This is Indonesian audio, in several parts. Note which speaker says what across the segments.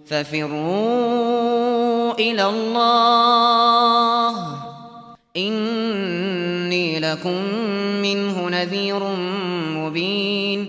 Speaker 1: ففروا إلى الله إني لكم منه نذير مبين.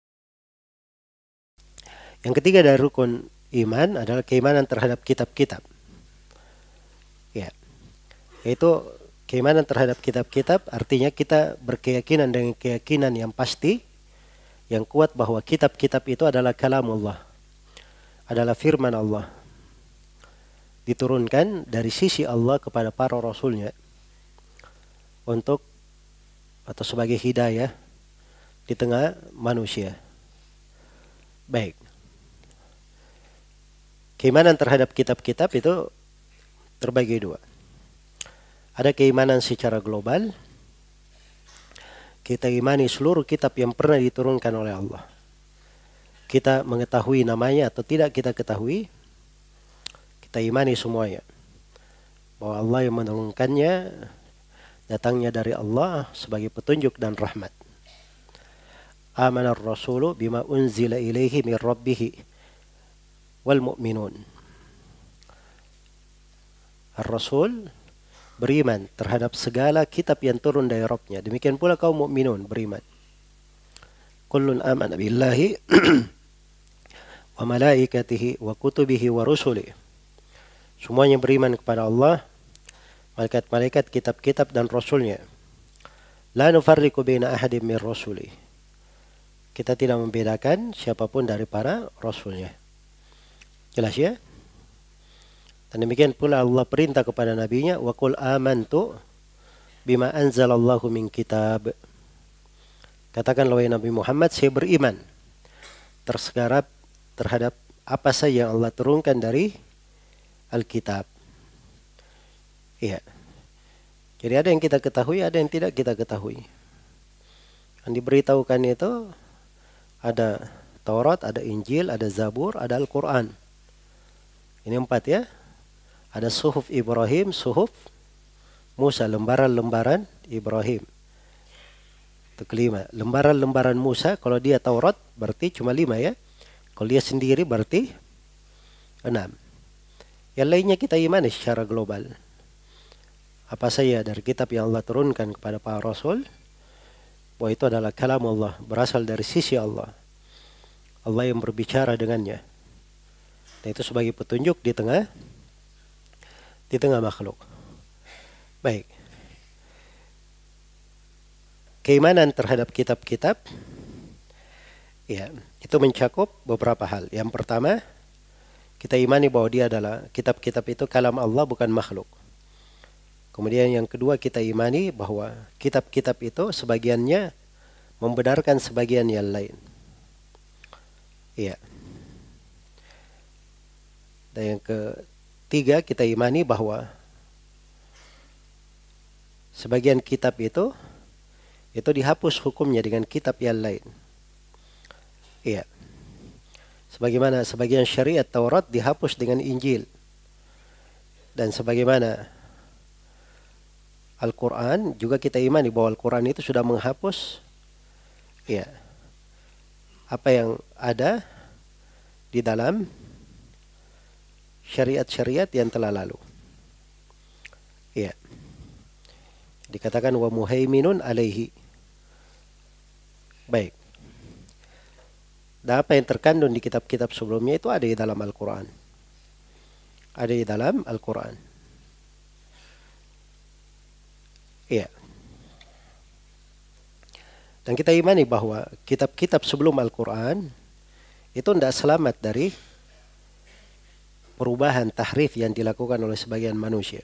Speaker 2: Yang ketiga dari rukun iman adalah keimanan terhadap kitab-kitab. Ya. Yaitu keimanan terhadap kitab-kitab artinya kita berkeyakinan dengan keyakinan yang pasti, yang kuat bahwa kitab-kitab itu adalah kalamullah, adalah firman Allah, diturunkan dari sisi Allah kepada para rasulnya untuk atau sebagai hidayah di tengah manusia. Baik. Keimanan terhadap kitab-kitab itu terbagi dua. Ada keimanan secara global. Kita imani seluruh kitab yang pernah diturunkan oleh Allah. Kita mengetahui namanya atau tidak kita ketahui, kita imani semuanya. Bahwa Allah yang menurunkannya datangnya dari Allah sebagai petunjuk dan rahmat. Amanar rasulu bima unzila ilaihi min rabbihi wal mu'minun. Ar-Rasul beriman terhadap segala kitab yang turun dari Rabbnya. Demikian pula kaum mukminun beriman. Kullun amana billahi wa malaikatihi wa kutubihi wa rusulihi. Semuanya beriman kepada Allah, malaikat-malaikat, kitab-kitab dan rasulnya. La nufarriqu baina ahadin min rusuli. Kita tidak membedakan siapapun dari para rasulnya. Jelas ya? Dan demikian pula Allah perintah kepada nabinya, wa qul amantu bima anzalallahu min kitab. Katakanlah wahai Nabi Muhammad, saya beriman terhadap apa saja yang Allah turunkan dari Alkitab. Iya. Jadi ada yang kita ketahui, ada yang tidak kita ketahui. Yang diberitahukan itu ada Taurat, ada Injil, ada Zabur, ada Al-Quran. Ini 4 ya. Ada suhuf Ibrahim, suhuf Musa, lembaran-lembaran Ibrahim. Itu kelima. Lembaran-lembaran Musa, kalau dia Taurat berarti cuma 5 ya. Kalau dia sendiri berarti 6. Yang lainnya kita imani secara global. Apa saja dari kitab yang Allah turunkan kepada para rasul, bahwa itu adalah kalam Allah, berasal dari sisi Allah. Allah yang berbicara dengannya. Dan itu sebagai petunjuk di tengah makhluk. Baik. Keimanan terhadap kitab-kitab, ya, itu mencakup beberapa hal. Yang pertama, kita imani bahwa dia adalah kitab-kitab itu kalam Allah, bukan makhluk. Kemudian yang kedua, kita imani bahwa kitab-kitab itu sebagiannya membenarkan sebagian yang lain. Iya. Dan yang ketiga, kita imani bahwa sebagian kitab itu dihapus hukumnya dengan kitab yang lain. Iya. Sebagaimana sebagian syariat Taurat dihapus dengan Injil. Dan sebagaimana Al-Quran juga kita imani bahwa Al-Quran itu sudah menghapus ya, apa yang ada di dalam syariat-syariat yang telah lalu. Ya. Dikatakan wa muhaiminun alaihi. Baik. Dan apa yang terkandung di kitab-kitab sebelumnya itu ada di dalam Al-Quran. Ada di dalam Al-Quran. Iya. Dan kita imani bahwa kitab-kitab sebelum Al-Quran itu tidak selamat dari perubahan tahrif yang dilakukan oleh sebagian manusia.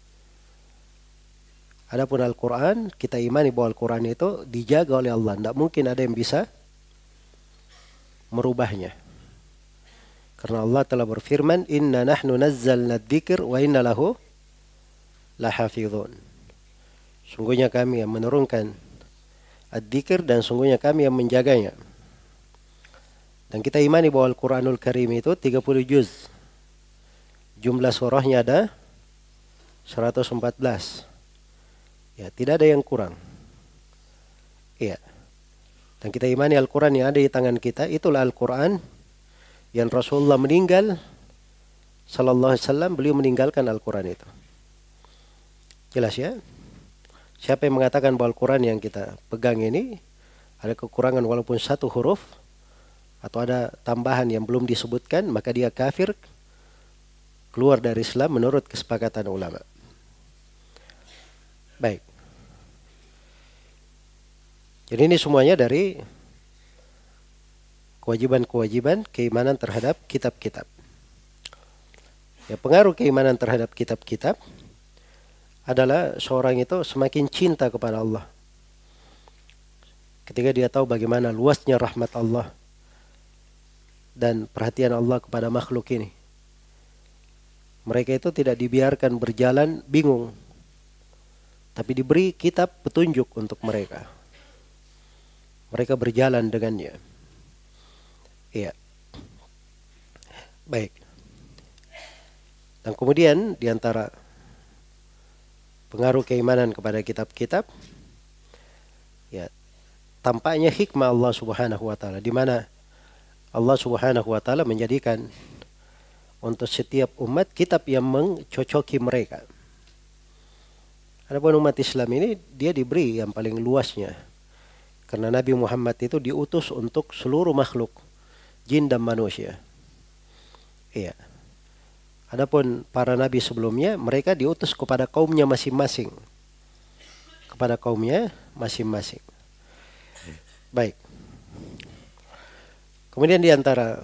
Speaker 2: Adapun Al-Quran, kita imani bahwa Al-Quran itu dijaga oleh Allah. Tidak mungkin ada yang bisa merubahnya. Karena Allah telah berfirman, Inna nahnu nazzalna dzikr wa inna lahu lahafidhun. Sungguhnya kami yang menurunkan ad-dzikr dan sungguhnya kami yang menjaganya. Dan kita imani bahwa Al-Quranul Karim itu 30 juz. Jumlah surahnya ada 114. Ya, tidak ada yang kurang. Iya. Dan kita imani Al-Quran yang ada di tangan kita, itulah Al-Quran yang Rasulullah meninggal sallallahu alaihi wasallam beliau meninggalkan Al-Quran itu. Jelas ya? Siapa yang mengatakan bahwa Al-Quran yang kita pegang ini ada kekurangan walaupun satu huruf atau ada tambahan yang belum disebutkan, maka dia kafir, keluar dari Islam menurut kesepakatan ulama. Baik. Jadi ini semuanya dari kewajiban-kewajiban keimanan terhadap kitab-kitab. Ya, pengaruh keimanan terhadap kitab-kitab adalah seorang itu semakin cinta kepada Allah. Ketika dia tahu bagaimana luasnya rahmat Allah dan perhatian Allah kepada makhluk ini. Mereka itu tidak dibiarkan berjalan bingung, tapi diberi kitab petunjuk untuk mereka. Mereka berjalan dengannya. Iya. Baik. Dan kemudian di antara pengaruh keimanan kepada kitab-kitab, ya, tampaknya hikmah Allah Subhanahu wa taala, di mana Allah Subhanahu wa taala menjadikan untuk setiap umat kitab yang mencocoki mereka. Adapun umat Islam ini dia diberi yang paling luasnya. Karena Nabi Muhammad itu diutus untuk seluruh makhluk, jin dan manusia. Iya. Adapun para nabi sebelumnya, mereka diutus kepada kaumnya masing-masing. Kepada kaumnya masing-masing. Baik. Kemudian di antara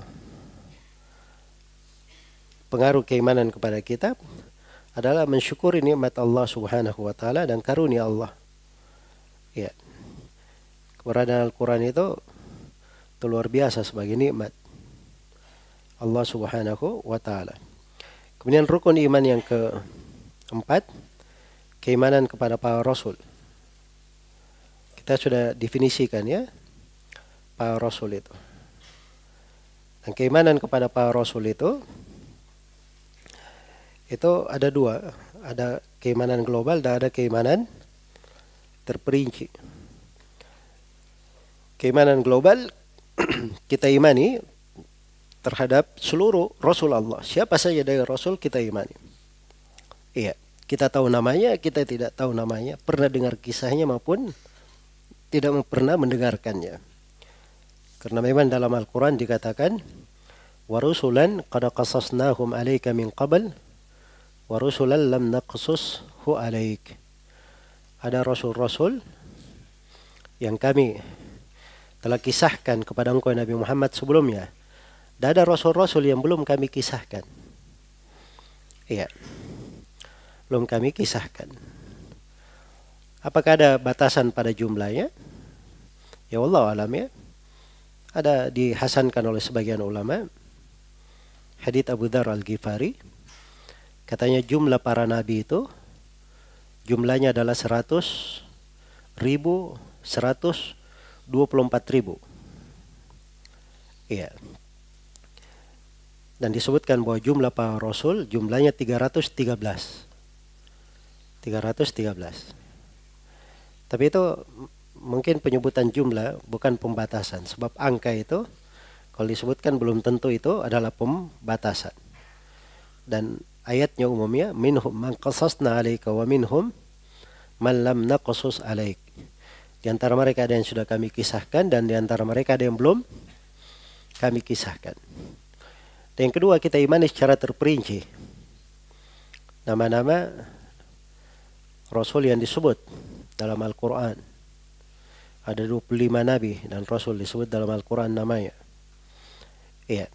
Speaker 2: pengaruh keimanan kepada kitab adalah mensyukuri nikmat Allah Subhanahu wa taala dan karunia Allah. Ya. Keberadaan Al-Quran itu luar biasa sebagai nikmat Allah Subhanahu wa taala. Kemudian rukun iman yang keempat, keimanan kepada para rasul. Kita sudah definisikan ya para rasul itu. Dan keimanan kepada para rasul itu ada dua, ada keimanan global dan ada keimanan terperinci. Keimanan global kita imani terhadap seluruh Rasul Allah. Siapa saja dari Rasul kita imani. Iya, kita tahu namanya, kita tidak tahu namanya, pernah dengar kisahnya maupun tidak pernah mendengarkannya. Karena memang dalam Al-Quran dikatakan, وَرُسُلًا قَدْ قَصَصْنَاهُمْ عَلَيْكَ مِنْ قَبْلِ وَرُسُلًا لَمْ نَقْصُصْهُ عَلَيْكَ. Ada Rasul-Rasul yang kami telah kisahkan kepada engkau Nabi Muhammad sebelumnya. Dan ada Rasul-Rasul yang belum kami kisahkan. Iya. Belum kami kisahkan. Apakah ada batasan pada jumlahnya? Ya Allah alam ya. Ada dihasankan oleh sebagian ulama. Hadits Abu Dzar Al-Ghifari. Katanya jumlah para nabi itu jumlahnya adalah 100.000, 124.000. Iya. Dan disebutkan bahwa jumlah para rasul jumlahnya 313. Tapi itu mungkin penyebutan jumlah bukan pembatasan. Sebab angka itu kalau disebutkan belum tentu itu adalah pembatasan. Dan ayatnya umumnya minhum man qasasna 'alaika wa minhum man lam naqsus 'alaik. Di antara mereka ada yang sudah kami kisahkan dan di antara mereka ada yang belum kami kisahkan. Dan yang kedua, kita imani secara terperinci nama-nama Rasul yang disebut dalam Al-Quran. Ada 25 nabi dan Rasul disebut dalam Al-Quran namanya. Iya.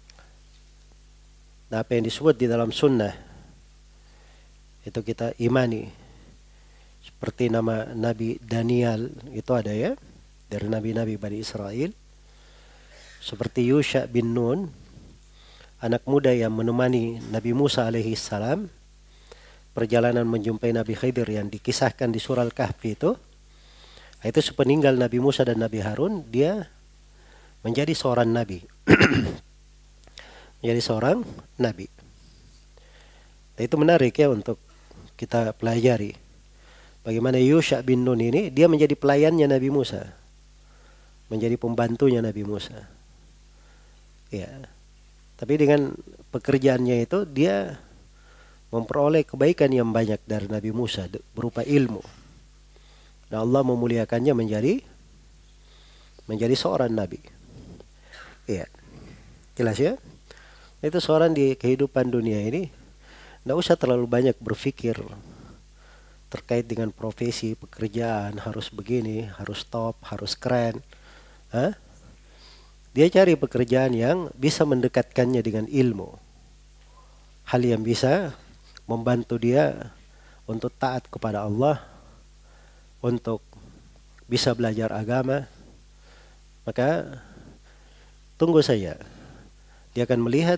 Speaker 2: Nah, apa yang disebut di dalam sunnah itu kita imani. Seperti nama Nabi Daniel itu ada ya, dari nabi-nabi Bani Israel. Seperti Yusha bin Nun, anak muda yang menemani Nabi Musa alaihi salam perjalanan menjumpai Nabi Khidir yang dikisahkan di surah Al-Kahfi itu sepeninggal Nabi Musa dan Nabi Harun dia menjadi seorang nabi. Menjadi seorang nabi. Dan itu menarik ya untuk kita pelajari. Bagaimana Yusha bin Nun ini dia menjadi pelayannya Nabi Musa. Menjadi pembantunya Nabi Musa. Ya. Tapi dengan pekerjaannya itu dia memperoleh kebaikan yang banyak dari Nabi Musa berupa ilmu. Dan Allah memuliakannya menjadi seorang nabi. Iya. Jelas ya? Itu seorang di kehidupan dunia ini tidak usah terlalu banyak berpikir terkait dengan profesi, pekerjaan, harus begini, harus top, harus keren. Hah? Dia cari pekerjaan yang bisa mendekatkannya dengan ilmu. Hal yang bisa membantu dia untuk taat kepada Allah, untuk bisa belajar agama. Maka tunggu saja. Dia akan melihat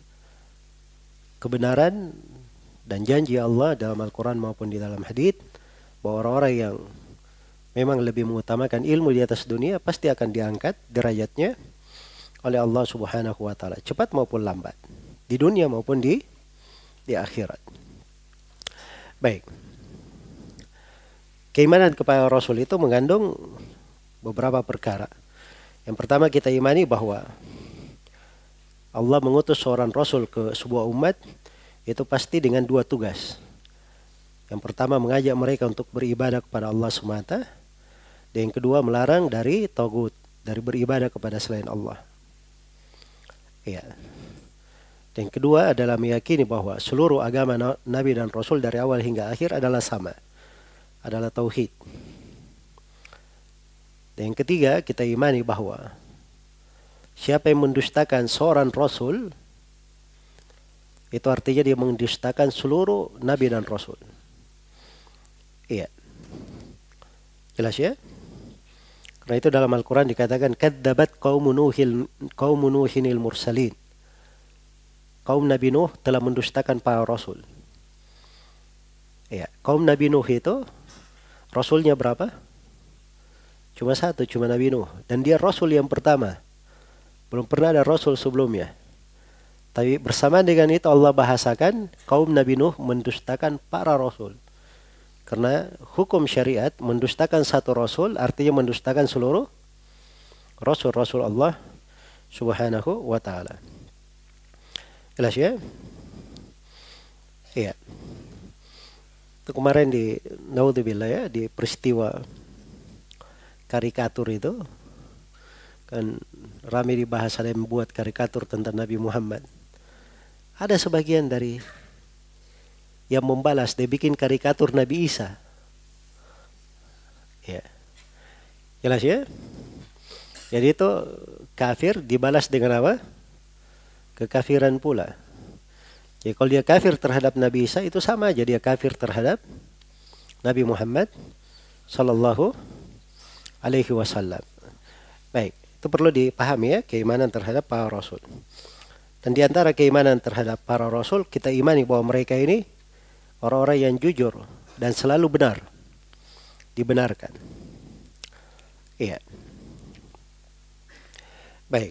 Speaker 2: kebenaran dan janji Allah dalam Al-Quran maupun di dalam hadits bahwa orang-orang yang memang lebih mengutamakan ilmu di atas dunia pasti akan diangkat derajatnya oleh Allah Subhanahu wa taala, cepat maupun lambat, di dunia maupun di akhirat. Baik. Keimanan kepada Rasul itu mengandung beberapa perkara. Yang pertama, kita imani bahwa Allah mengutus seorang Rasul ke sebuah umat itu pasti dengan dua tugas. Yang pertama, mengajak mereka untuk beribadah kepada Allah semata. Dan yang kedua, melarang dari tagut, dari beribadah kepada selain Allah. Ya. Dan yang kedua adalah meyakini bahwa seluruh agama Nabi dan Rasul dari awal hingga akhir adalah sama. Adalah tauhid. Dan yang ketiga, kita imani bahwa siapa yang mendustakan seorang Rasul, itu artinya dia mendustakan seluruh Nabi dan Rasul. Iya. Jelas ya? Karena itu dalam Al-Quran dikatakan kadzabat qaumu Nuhinil mursalin. Kaum Nabi Nuh telah mendustakan para Rasul. Ya, kaum Nabi Nuh itu Rasulnya berapa? Cuma satu, cuma Nabi Nuh. Dan dia Rasul yang pertama. Belum pernah ada Rasul sebelumnya. Tapi bersamaan dengan itu Allah bahasakan kaum Nabi Nuh mendustakan para Rasul. Karena hukum syariat mendustakan satu Rasul artinya mendustakan seluruh Rasul-Rasul Allah Subhanahu wa ta'ala. Jelas ya? Iya. Itu kemarin naudzubillah ya, di peristiwa karikatur itu kan ramai dibahas, ada yang membuat karikatur tentang Nabi Muhammad. Ada sebagian dari yang membalas, dia bikin karikatur Nabi Isa. Ya. Jelas ya? Jadi itu kafir dibalas dengan apa? Kekafiran pula. Jadi kalau dia kafir terhadap Nabi Isa, itu sama aja dia kafir terhadap Nabi Muhammad sallallahu alaihi wasallam. Baik, itu perlu dipahami ya, keimanan terhadap para Rasul. Dan di antara keimanan terhadap para Rasul, kita imani bahwa mereka ini orang-orang yang jujur dan selalu benar, dibenarkan. Iya. Baik.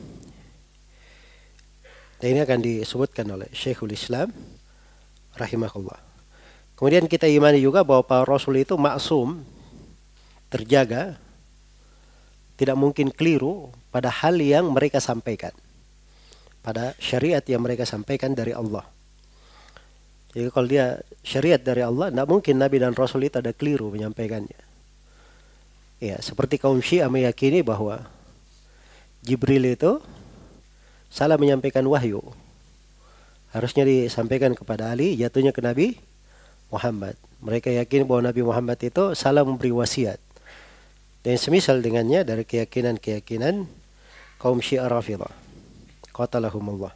Speaker 2: Dan ini akan disebutkan oleh Syekhul Islam rahimahullah. Kemudian kita imani juga bahwa para Rasul itu maksum, terjaga, tidak mungkin keliru pada hal yang mereka sampaikan, pada syariat yang mereka sampaikan dari Allah. Jadi kalau dia syariat dari Allah, tidak mungkin Nabi dan Rasul itu ada keliru menyampaikannya. Ya, seperti kaum Syiah meyakini bahwa Jibril itu salah menyampaikan wahyu. Harusnya disampaikan kepada Ali, jatuhnya ke Nabi Muhammad. Mereka yakin bahwa Nabi Muhammad itu salah memberi wasiat. Dan semisal dengannya dari keyakinan-keyakinan kaum Syiah Rafidhah. Qatalahumullah.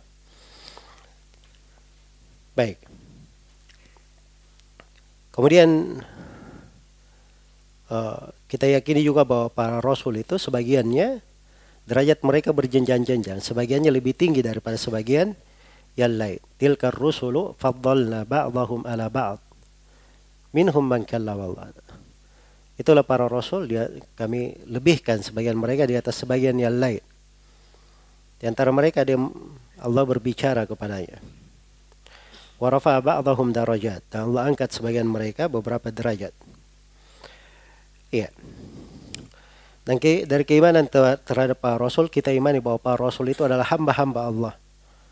Speaker 2: Baik. Kemudian kita yakini juga bahwa para Rasul itu sebagiannya derajat mereka berjenjang-jenjang. Sebagiannya lebih tinggi daripada sebagian yang lain. Tilkar rusulu faddalna ba'dahum ala ba'd. Minhum man kallama Allah. Itulah para Rasul, kami lebihkan sebagian mereka di atas sebagian yang lain. Di antara mereka Allah berbicara kepadanya. Wa rafa'a ba'dahum darajat. Dan Allah angkat sebagian mereka beberapa derajat. Iya. Dan dari keimanan terhadap para Rasul, kita imani bahwa para Rasul itu adalah hamba-hamba Allah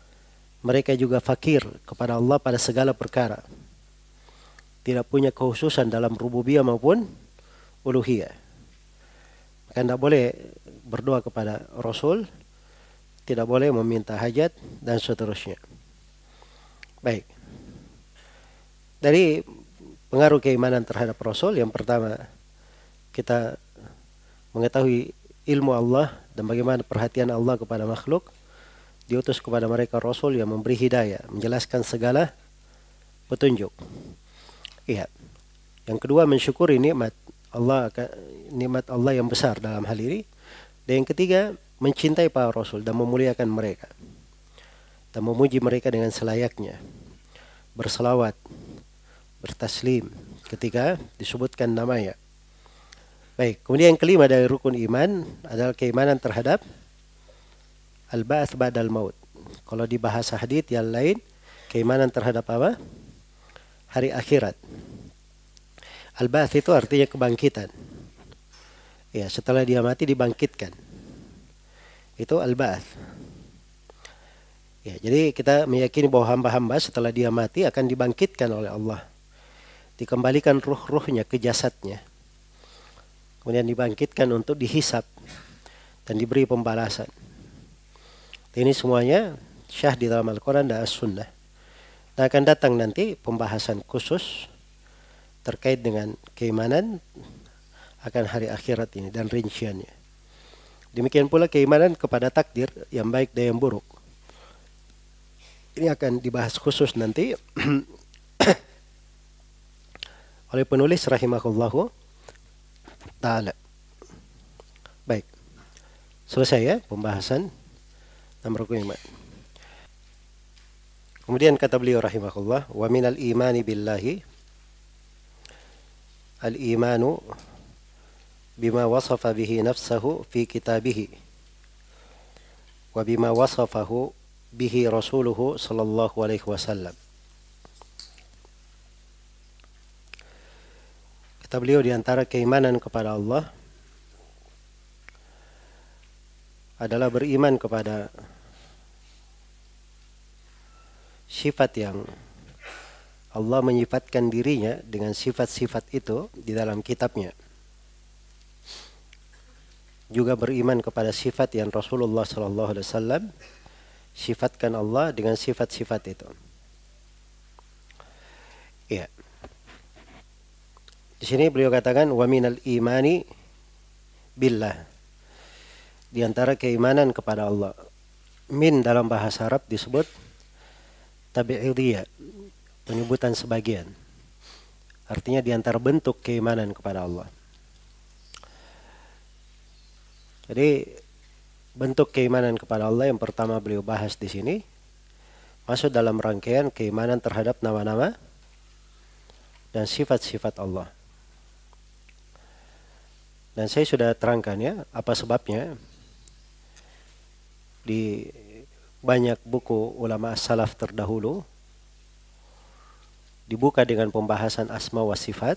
Speaker 2: mereka juga fakir kepada Allah pada segala perkara. Tidak punya kekhususan dalam rububiyah maupun uluhiyah. Maka tidak boleh berdoa kepada Rasul, tidak boleh meminta hajat, dan seterusnya. Baik. Dari pengaruh keimanan terhadap Rasul, yang pertama, kita mengetahui ilmu Allah dan bagaimana perhatian Allah kepada makhluk. Diutus kepada mereka Rasul yang memberi hidayah, menjelaskan segala petunjuk. Iya. Yang kedua, mensyukuri nikmat Allah yang besar dalam hal ini. Dan yang ketiga, mencintai para Rasul dan memuliakan mereka. Dan memuji mereka dengan selayaknya. Berselawat, bertaslim ketika disebutkan namanya. Baik, kemudian yang kelima dari rukun iman adalah keimanan terhadap al-ba'ats ba'dal maut. Kalau di bahasa hadits yang lain, keimanan terhadap apa? Hari akhirat. Al-ba'ats itu artinya kebangkitan. Ya, setelah dia mati dibangkitkan. Itu al-ba'ats. Ya, jadi kita meyakini bahwa hamba-hamba setelah dia mati akan dibangkitkan oleh Allah. Dikembalikan ruh-ruhnya ke jasadnya. Kemudian dibangkitkan untuk dihisap dan diberi pembalasan. Ini semuanya syah di dalam Al-Quran dan As-Sunnah. Dan akan datang nanti pembahasan khusus terkait dengan keimanan akan hari akhirat ini dan rinciannya. Demikian pula keimanan kepada takdir yang baik dan yang buruk. Ini akan dibahas khusus nanti oleh penulis rahimahullahu ta'ala. Baik. Selesai ya pembahasan tentang rukun iman. Kemudian kata beliau rahimahullah, wa minal imani billahi al-imanu bima wasafa bihi nafsahu fi kitabihi wa bima wasafahu bihi rasuluhu sallallahu alaihi wasallam. Kata beliau, di antara keimanan kepada Allah adalah beriman kepada sifat yang Allah menyifatkan dirinya dengan sifat-sifat itu di dalam kitabnya. Juga beriman kepada sifat yang Rasulullah SAW sifatkan Allah dengan sifat-sifat itu. Ya. Di sini beliau katakan wa minal imani billah. Di antara keimanan kepada Allah. Min dalam bahasa Arab disebut tabi'idiyah, penyebutan sebagian. Artinya di antara bentuk keimanan kepada Allah. Jadi bentuk keimanan kepada Allah yang pertama beliau bahas di sini masuk dalam rangkaian keimanan terhadap nama-nama dan sifat-sifat Allah. Dan saya sudah terangkan ya apa sebabnya di banyak buku ulama salaf terdahulu dibuka dengan pembahasan asma wa sifat,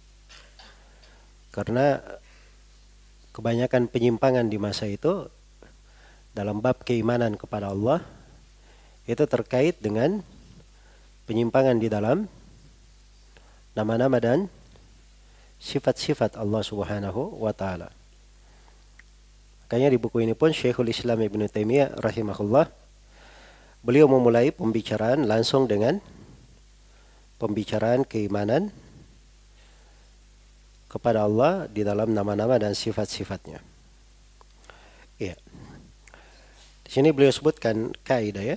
Speaker 2: karena kebanyakan penyimpangan di masa itu dalam bab keimanan kepada Allah itu terkait dengan penyimpangan di dalam nama-nama dan sifat-sifat Allah Subhanahu wa taala. Makanya di buku ini pun Syekhul Islam Ibnu Taimiyah rahimahullah beliau memulai pembicaraan langsung dengan pembicaraan keimanan kepada Allah di dalam nama-nama dan sifat-sifatnya. Iya. Di sini beliau sebutkan kaidah ya.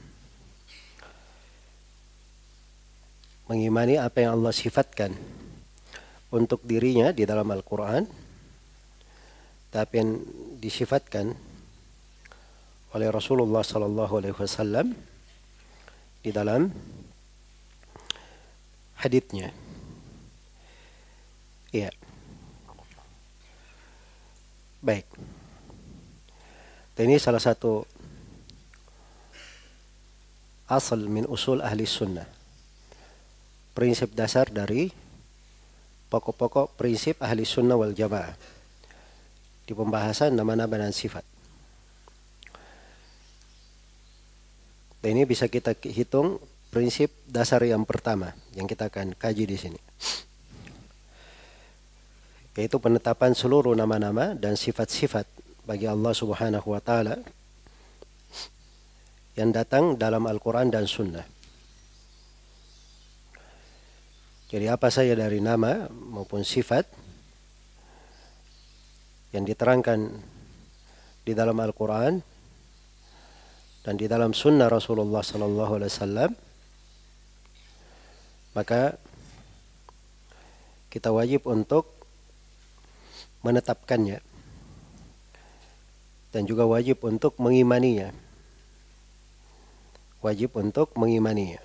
Speaker 2: Mengimani apa yang Allah sifatkan untuk dirinya di dalam Al-Quran, tapi yang disifatkan oleh Rasulullah SAW di dalam haditsnya. Iya. Baik. Dan ini salah satu asal min usul ahli sunnah. Prinsip dasar dari pokok-pokok prinsip ahli sunnah wal jamaah di pembahasan nama-nama dan sifat. Dan ini bisa kita hitung prinsip dasar yang pertama yang kita akan kaji di sini, yaitu penetapan seluruh nama-nama dan sifat-sifat bagi Allah Subhanahu wa taala yang datang dalam Al-Qur'an dan Sunnah. Jadi apa saja dari nama maupun sifat yang diterangkan di dalam Al-Qur'an dan di dalam Sunnah Rasulullah sallallahu alaihi wasallam, maka kita wajib untuk menetapkannya dan juga wajib untuk mengimaninya. Wajib untuk mengimaninya.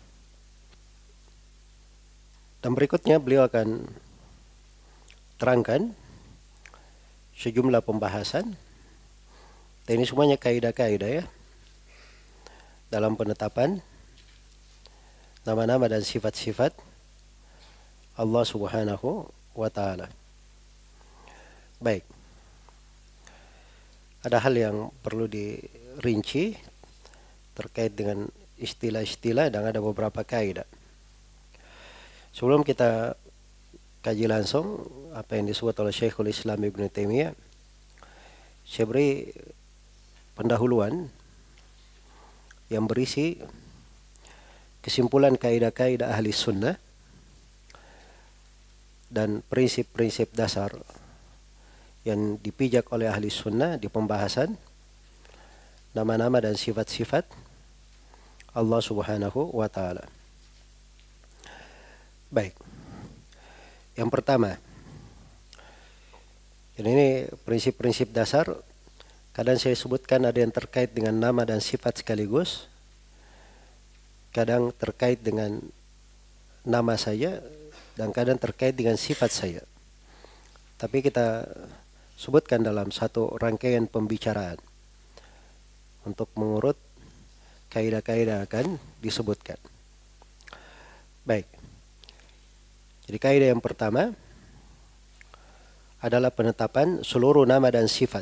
Speaker 2: Dan berikutnya beliau akan terangkan sejumlah pembahasan. Dan ini semuanya kaidah-kaidah ya, dalam penetapan nama-nama dan sifat-sifat Allah Subhanahu wa taala. Baik. Ada hal yang perlu dirinci terkait dengan istilah-istilah dan ada beberapa kaidah. Sebelum kita kaji langsung apa yang disebut oleh Syekhul Islam Ibnu Taimiyah, saya beri pendahuluan yang berisi kesimpulan kaidah-kaidah ahli sunnah dan prinsip-prinsip dasar yang dipijak oleh ahli sunnah di pembahasan nama-nama dan sifat-sifat Allah Subhanahu wa taala. Baik. Yang pertama, ini prinsip-prinsip dasar. Kadang saya sebutkan ada yang terkait dengan nama dan sifat sekaligus. Kadang terkait dengan nama saja dan kadang terkait dengan sifat saja. Tapi kita sebutkan dalam satu rangkaian pembicaraan untuk mengurut kaidah-kaidah akan disebutkan. Baik. Jadi kaidah yang pertama adalah penetapan seluruh nama dan sifat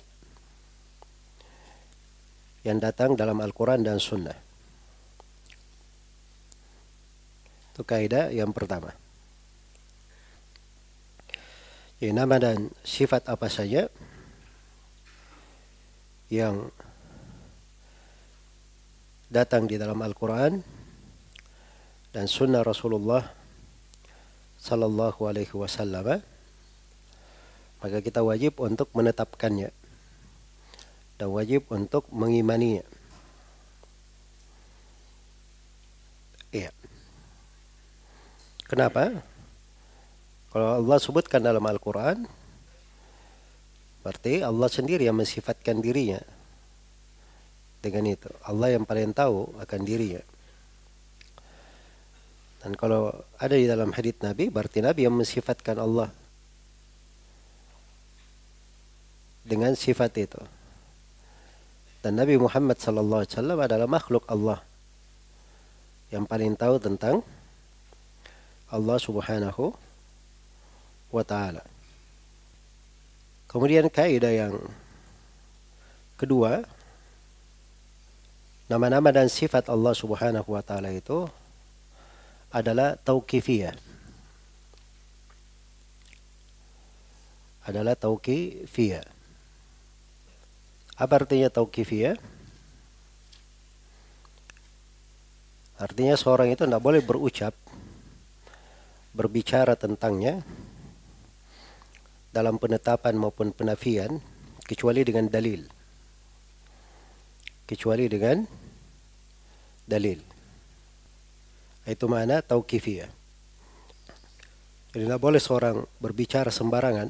Speaker 2: yang datang dalam Al-Quran dan Sunnah. Itu kaidah yang pertama. Jadi nama dan sifat apa saja yang datang di dalam Al-Quran dan Sunnah Rasulullah Sallallahu Alaihi Wasallam, maka kita wajib untuk menetapkannya dan wajib untuk mengimaninya. Iya. Kenapa? Kalau Allah sebutkan dalam Al-Quran, berarti Allah sendiri yang mensifatkan dirinya dengan itu. Allah yang paling tahu akan dirinya. Dan kalau ada di dalam hadits Nabi, berarti Nabi yang mensifatkan Allah dengan sifat itu. Dan Nabi Muhammad sallallahu alaihi wasallam adalah makhluk Allah yang paling tahu tentang Allah Subhanahu wa taala. Kemudian kaidah yang kedua, nama-nama dan sifat Allah Subhanahu wa taala itu adalah tauqifiyah. Adalah tauqifiyah. Apa artinya tauqifiyah? Artinya seorang itu tidak boleh berucap, berbicara tentangnya dalam penetapan maupun penafian kecuali dengan dalil. Kecuali dengan dalil. Itu makna tauqifiyah. Jadi tidak boleh seorang berbicara sembarangan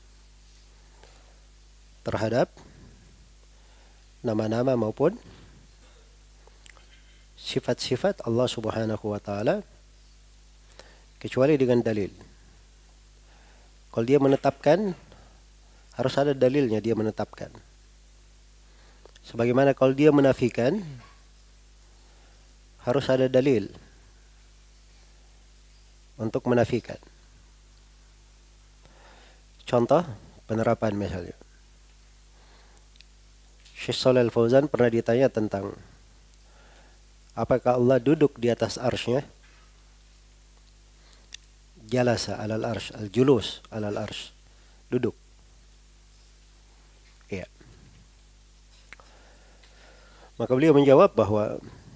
Speaker 2: terhadap nama-nama maupun sifat-sifat Allah Subhanahu wa taala kecuali dengan dalil. Kalau dia menetapkan, harus ada dalilnya dia menetapkan. Sebagaimana kalau dia menafikan, harus ada dalil untuk menafikan. Contoh penerapan misalnya. Syekh Shalih Al Fauzan pernah ditanya tentang Apakah Allah duduk di atas arsy-Nya? Jalasa alal arsy, al-julus alal arsy. Duduk. Ya. Maka beliau menjawab bahwa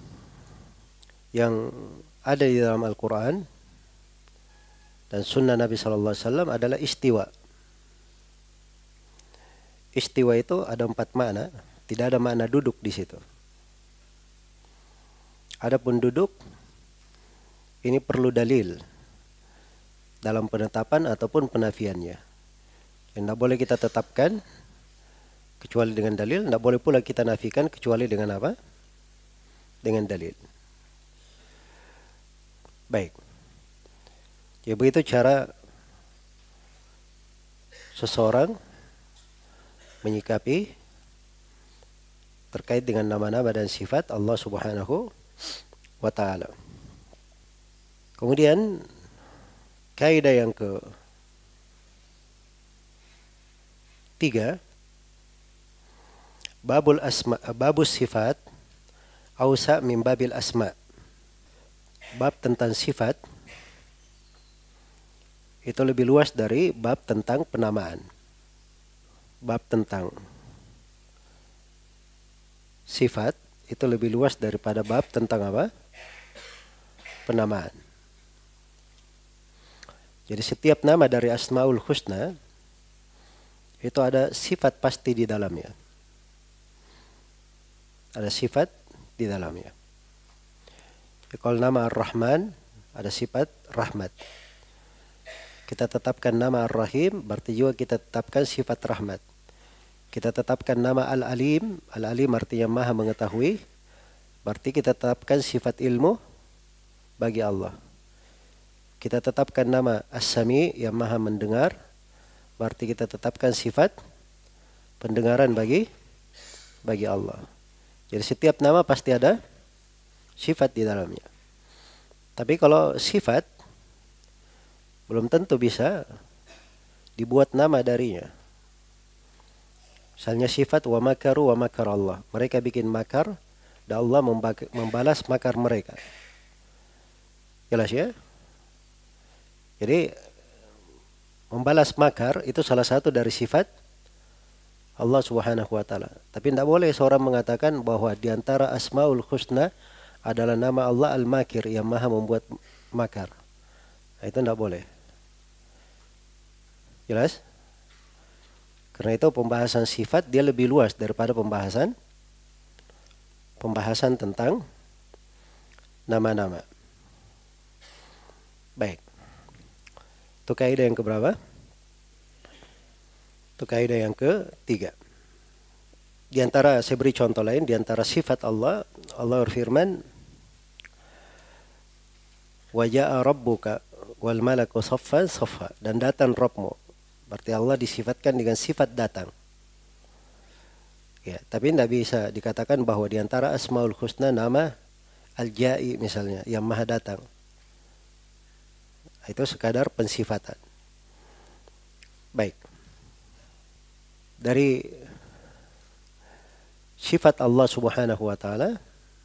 Speaker 2: yang ada di dalam Al-Quran dan sunnah Nabi SAW adalah istiwa. Istiwa itu ada 4 makna, tidak ada makna duduk di situ. Adapun duduk, ini perlu dalil dalam penetapan ataupun penafiannya. Tidak boleh kita tetapkan kecuali dengan dalil, tidak boleh pula kita nafikan kecuali dengan apa? Dengan dalil. Baik. Ya begitu cara seseorang menyikapi terkait dengan nama-nama dan sifat Allah Subhanahu wa ta'ala. Kemudian kaidah yang ke-3, babus sifat ausa min babil asma. Bab tentang sifat itu lebih luas dari bab tentang penamaan. Bab tentang sifat itu lebih luas daripada bab tentang apa? Penamaan. Jadi setiap nama dari Asmaul Husna itu ada sifat pasti di dalamnya. Ada sifat di dalamnya. Kalau nama Ar-Rahman ada sifat rahmat. Kita tetapkan nama Ar-Rahim, berarti juga kita tetapkan sifat rahmat. Kita tetapkan nama Al-Alim, Al-Alim artinya maha mengetahui, berarti kita tetapkan sifat ilmu bagi Allah. Kita tetapkan nama As-Sami yang maha mendengar, berarti kita tetapkan sifat pendengaran bagi Allah. Jadi setiap nama pasti ada sifat di dalamnya. Tapi kalau sifat belum tentu bisa dibuat nama darinya. Misalnya sifat wa makaru wa makar Allah. Mereka bikin makar dan Allah membalas makar mereka. Jelas ya? Jadi membalas makar itu salah satu dari sifat Allah Subhanahu wa ta'ala. Tapi tidak boleh seorang mengatakan bahwa di antara Asmaul Husna adalah nama Allah Al-Makir yang maha membuat makar. Nah, itu tidak boleh. Jelas? Karena itu pembahasan sifat dia lebih luas daripada pembahasan tentang nama-nama. Baik. Itu kaidah yang keberapa? Itu kaidah yang ke-3. Di antara, saya beri contoh lain, di antara sifat Allah, Allah berfirman, wa ja'a rabbuka wal malaku saffan saffa, dan datang Rabbmu. Berarti Allah disifatkan dengan sifat datang. Ya, tapi tidak bisa dikatakan bahwa di antara Asmaul Husna nama Al-Ja'i misalnya, yang maha datang. Itu sekadar pensifatan. Baik. Dari sifat Allah Subhanahu wa ta'ala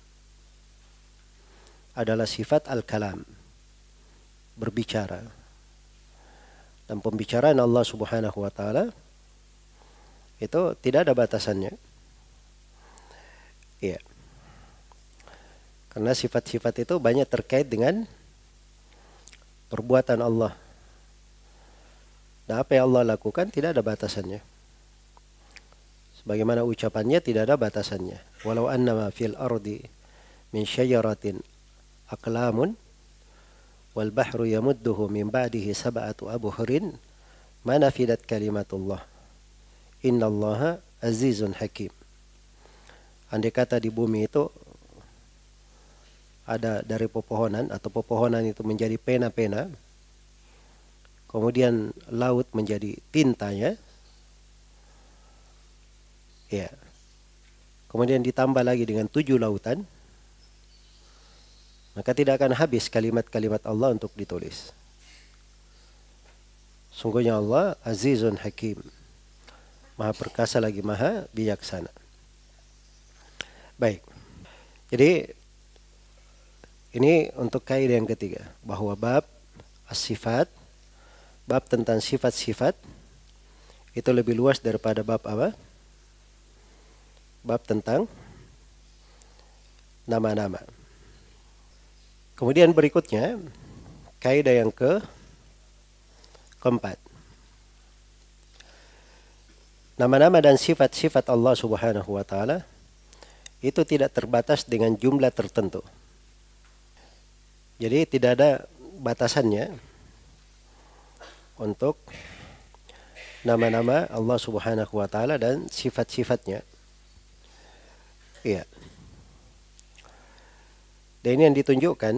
Speaker 2: adalah sifat Al-Kalam, berbicara. Dan pembicaraan Allah Subhanahu wa ta'ala itu tidak ada batasannya. Iya. Karena sifat-sifat itu banyak terkait dengan perbuatan Allah. Dan apa yang Allah lakukan tidak ada batasannya. Sebagaimana ucapannya tidak ada batasannya. Walau annama fil ardi min syajaratin aqlamun wal bahru yamudduhu min ba'dihi sab'atu abhurin ma nafidat kalimatullah innallaha azizun hakim. Andai kata di bumi itu ada dari pepohonan atau pepohonan itu menjadi pena-pena, kemudian laut menjadi tintanya, ya, kemudian ditambah lagi dengan 7 lautan, maka tidak akan habis kalimat-kalimat Allah untuk ditulis. Sungguhnya Allah Azizun Hakim, maha perkasa lagi maha bijaksana. Baik, jadi Ini untuk kaidah yang ketiga, bahwa bab as-sifat, bab tentang sifat-sifat itu lebih luas daripada bab apa? Bab tentang nama-nama. Kemudian berikutnya, kaidah yang keempat. Nama-nama dan sifat-sifat Allah Subhanahu wa taala itu tidak terbatas dengan jumlah tertentu. Jadi tidak ada batasannya untuk nama-nama Allah Subhanahu wa taala dan sifat-sifatnya. Iya. Dan ini yang ditunjukkan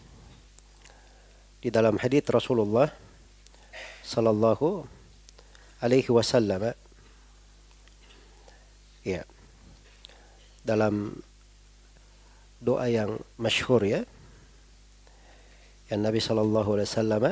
Speaker 2: di dalam hadits Rasulullah sallallahu alaihi wasallam. Ya. Dalam doa yang masyhur ya, yang Nabi sallallahu alaihi wasallam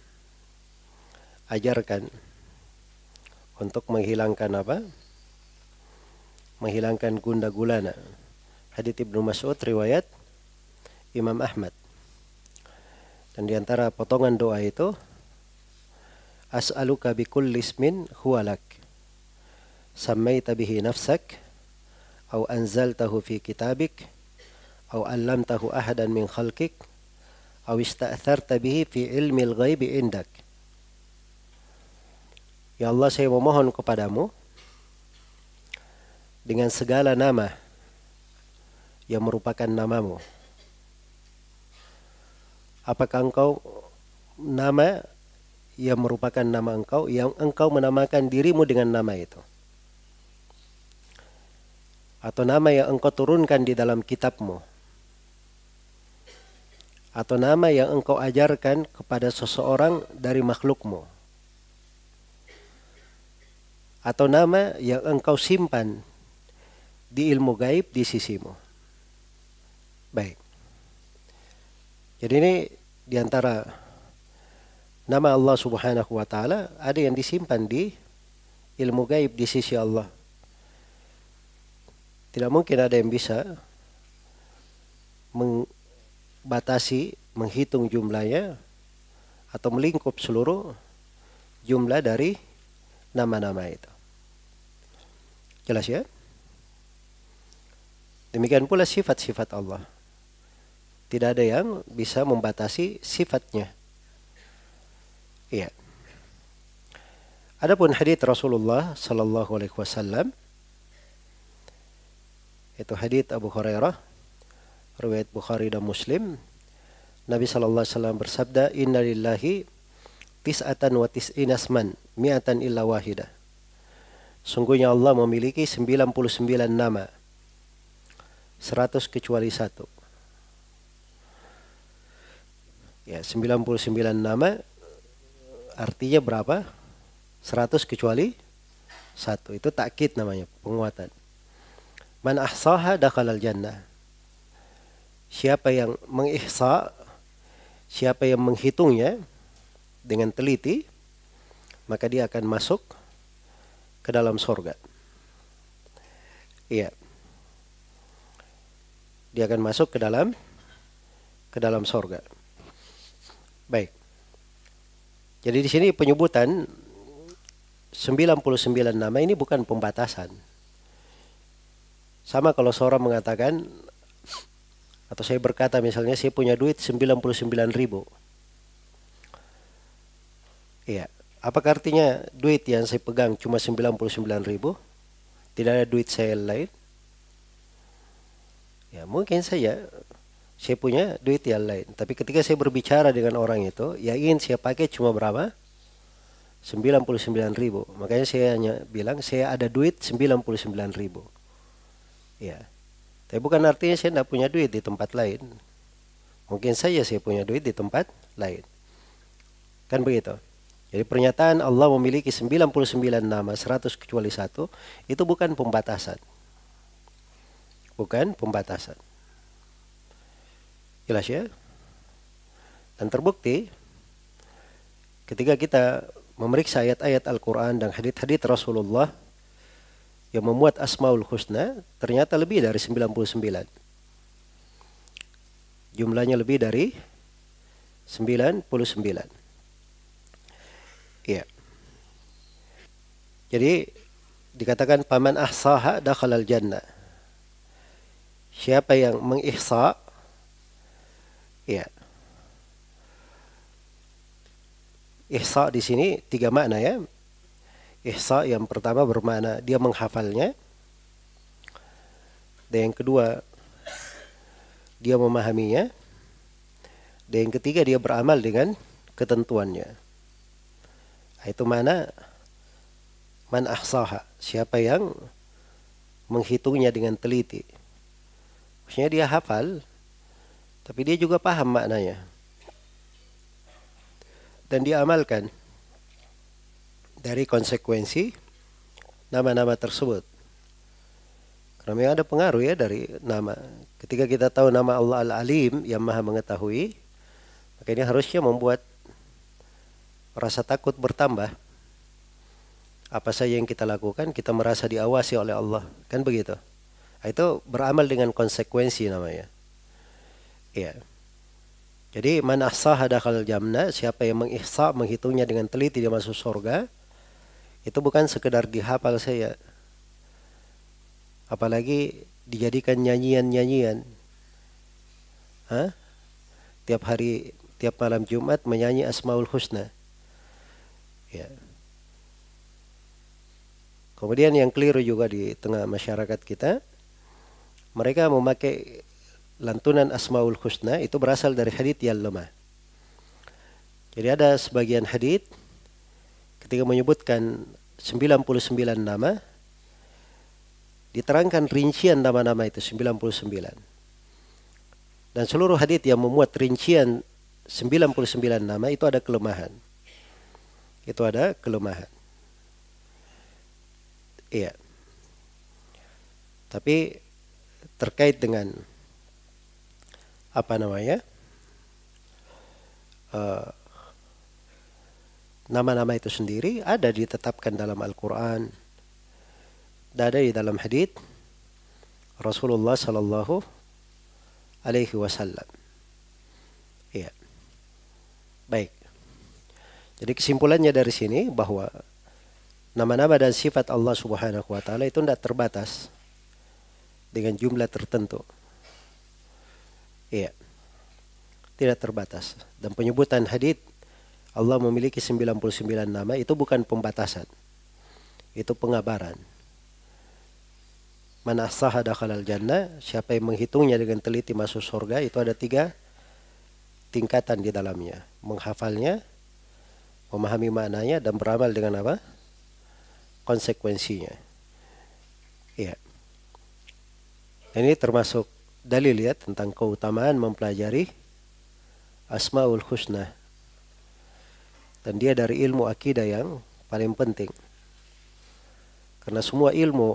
Speaker 2: ajarkan untuk menghilangkan apa? Menghilangkan gundah gulana. Hadits Ibnu Mas'ud riwayat Imam Ahmad. Dan di antara potongan doa itu, as'aluka bikulli ismin huwa lak sammaita bihi nafsak aw anzaltahu fi kitabik aw 'allamtahu ahadan min khalqik aw ista'tharta bihi fi ilmil ghaibi indak. Ya Allah, saya memohon kepadamu dengan segala nama yang merupakan namamu. Apakah engkau nama yang merupakan nama engkau, yang engkau menamakan dirimu dengan nama itu? Atau nama yang engkau turunkan di dalam kitabmu? Atau nama yang engkau ajarkan kepada seseorang dari makhlukmu? Atau nama yang engkau simpan di ilmu gaib di sisimu? Baik. Jadi ini diantara nama Allah Subhanahu wa taala ada yang disimpan di ilmu gaib di sisi Allah. Tidak mungkin ada yang bisa membatasi, menghitung jumlahnya atau melingkup seluruh jumlah dari nama-nama itu. Jelas ya? Demikian pula sifat-sifat Allah. Tidak ada yang bisa membatasi sifatnya. Iya. Adapun hadits Rasulullah sallallahu alaihi wasallam, itu hadits Abu Hurairah, riwayat Bukhari dan Muslim. Nabi sallallahu alaihi wasallam bersabda, "Inna lillahi tis'atan wa tis'ina asman, mi'atan illa wahidah." Sungguhnya Allah memiliki 99 nama, 100 kecuali satu. Ya, 99 nama artinya berapa? 100 kecuali satu. Itu takkid namanya, penguatan. Man ahsaha dakhalal jannah. Siapa yang mengihsa, siapa yang menghitungnya dengan teliti, maka dia akan masuk ke dalam surga. Iya. Dia akan masuk ke dalam surga. Baik. Jadi di sini penyebutan 99 nama ini bukan pembatasan. Sama kalau seorang mengatakan, atau saya berkata misalnya, saya punya duit 99.000. Iya. Apakah artinya duit yang saya pegang cuma 99.000? Tidak ada duit saya lain? Ya mungkin saya punya duit yang lain. Tapi ketika saya berbicara dengan orang itu, ya ingin saya pakai cuma berapa? 99.000. Makanya saya hanya bilang saya ada duit 99.000. Ya. Tapi bukan artinya saya tidak punya duit di tempat lain. Mungkin saya punya duit di tempat lain. Kan begitu. Jadi pernyataan Allah memiliki 99 nama, 100 kecuali satu, itu bukan pembatasan. Bukan pembatasan. Jelas ya? Dan terbukti ketika kita memeriksa ayat-ayat Al-Quran dan hadits-hadits Rasulullah yang memuat Asmaul Husna, ternyata lebih dari 99. Jumlahnya lebih dari 99. Iya. Jadi dikatakan paman ahsaha dakhalal jannah. Siapa yang mengihsa, ya. Ihsa di sini 3 makna ya. Ihsa yang pertama bermakna dia menghafalnya. Dan yang kedua dia memahaminya. Dan yang ketiga dia beramal dengan ketentuannya. Itu mana man ahsaha, siapa yang menghitungnya dengan teliti. Maksudnya dia hafal, tapi dia juga paham maknanya. Dan dia amalkan dari konsekuensi nama-nama tersebut. Karena memang ada pengaruh ya dari nama. Ketika kita tahu nama Allah Al-Alim yang maha mengetahui, maka ini harusnya membuat rasa takut bertambah. Apa saja yang kita lakukan, kita merasa diawasi oleh Allah. Kan begitu. Itu beramal dengan konsekuensi namanya. Iya. Jadi man ahsaha dakhalal jannah, siapa yang mengihsa, menghitungnya dengan teliti dia masuk surga. Itu bukan sekedar dihafal saja. Apalagi dijadikan nyanyian-nyanyian. Tiap hari, tiap malam Jumat menyanyi Asmaul Husna. Ya. Kemudian yang keliru juga di tengah masyarakat kita, mereka memakai lantunan Asmaul Husna itu berasal dari hadits yang lemah. Jadi ada sebagian hadits ketika menyebutkan 99 nama, diterangkan rincian nama-nama itu 99. Dan seluruh hadits yang memuat rincian 99 nama itu ada kelemahan. Itu ada kelemahan. Iya. Tapi terkait dengan apa namanya? Nama-nama itu sendiri ada ditetapkan dalam Al-Quran, ada di dalam hadits Rasulullah Sallallahu Alaihi Wasallam. Iya. Baik. Jadi kesimpulannya dari sini bahwa nama-nama dan sifat Allah Subhanahu wa taala itu tidak terbatas dengan jumlah tertentu. Iya. Tidak terbatas. Dan penyebutan hadits Allah memiliki 99 nama itu bukan pembatasan. Itu pengabaran. Man ahsaha dakhalal jannah, siapa yang menghitungnya dengan teliti masuk surga, itu ada 3 tingkatan di dalamnya. Menghafalnya, memahami maknanya, dan beramal dengan apa? Konsekuensinya. Iya. Ini termasuk dalil ya tentang keutamaan mempelajari Asmaul Husna. Dan dia dari ilmu akidah yang paling penting. Karena semua ilmu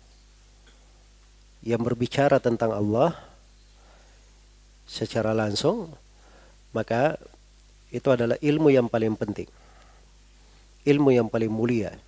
Speaker 2: yang berbicara tentang Allah secara langsung, maka itu adalah ilmu yang paling penting. Ilmu yang paling mulia.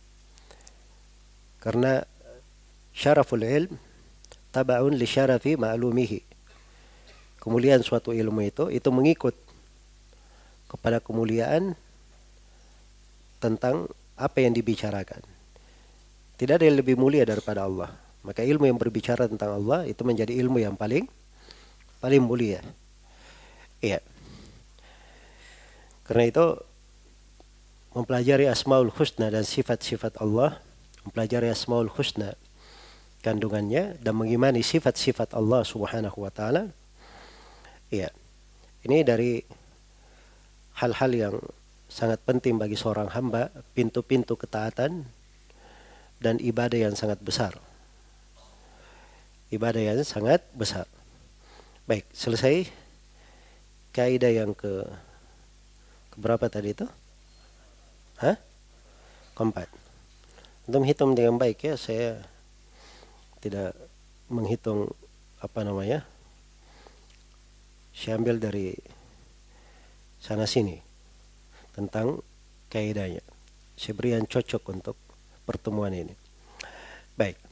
Speaker 2: Karena syaraful ilm taba'un li syarafi ma'lumihi. Kemuliaan suatu ilmu itu mengikut kepada kemuliaan tentang apa yang dibicarakan. Tidak ada yang lebih mulia daripada Allah. Maka ilmu yang berbicara tentang Allah itu menjadi ilmu yang paling mulia. Iya. Karena itu mempelajari Asmaul Husna dan sifat-sifat Allah, mempelajari Asmaul Husna kandungannya dan mengimani sifat-sifat Allah Subhanahu wa taala. Iya. Ini dari hal-hal yang sangat penting bagi seorang hamba, pintu-pintu ketaatan dan ibadah yang sangat besar. Ibadah yang sangat besar. Baik, selesai kaidah yang keberapa tadi itu? Keempat. Untuk menghitung dengan baik ya, saya tidak menghitung apa namanya. Saya ambil dari sana sini tentang kaidahnya. Saya beri yang cocok untuk pertemuan ini. Baik.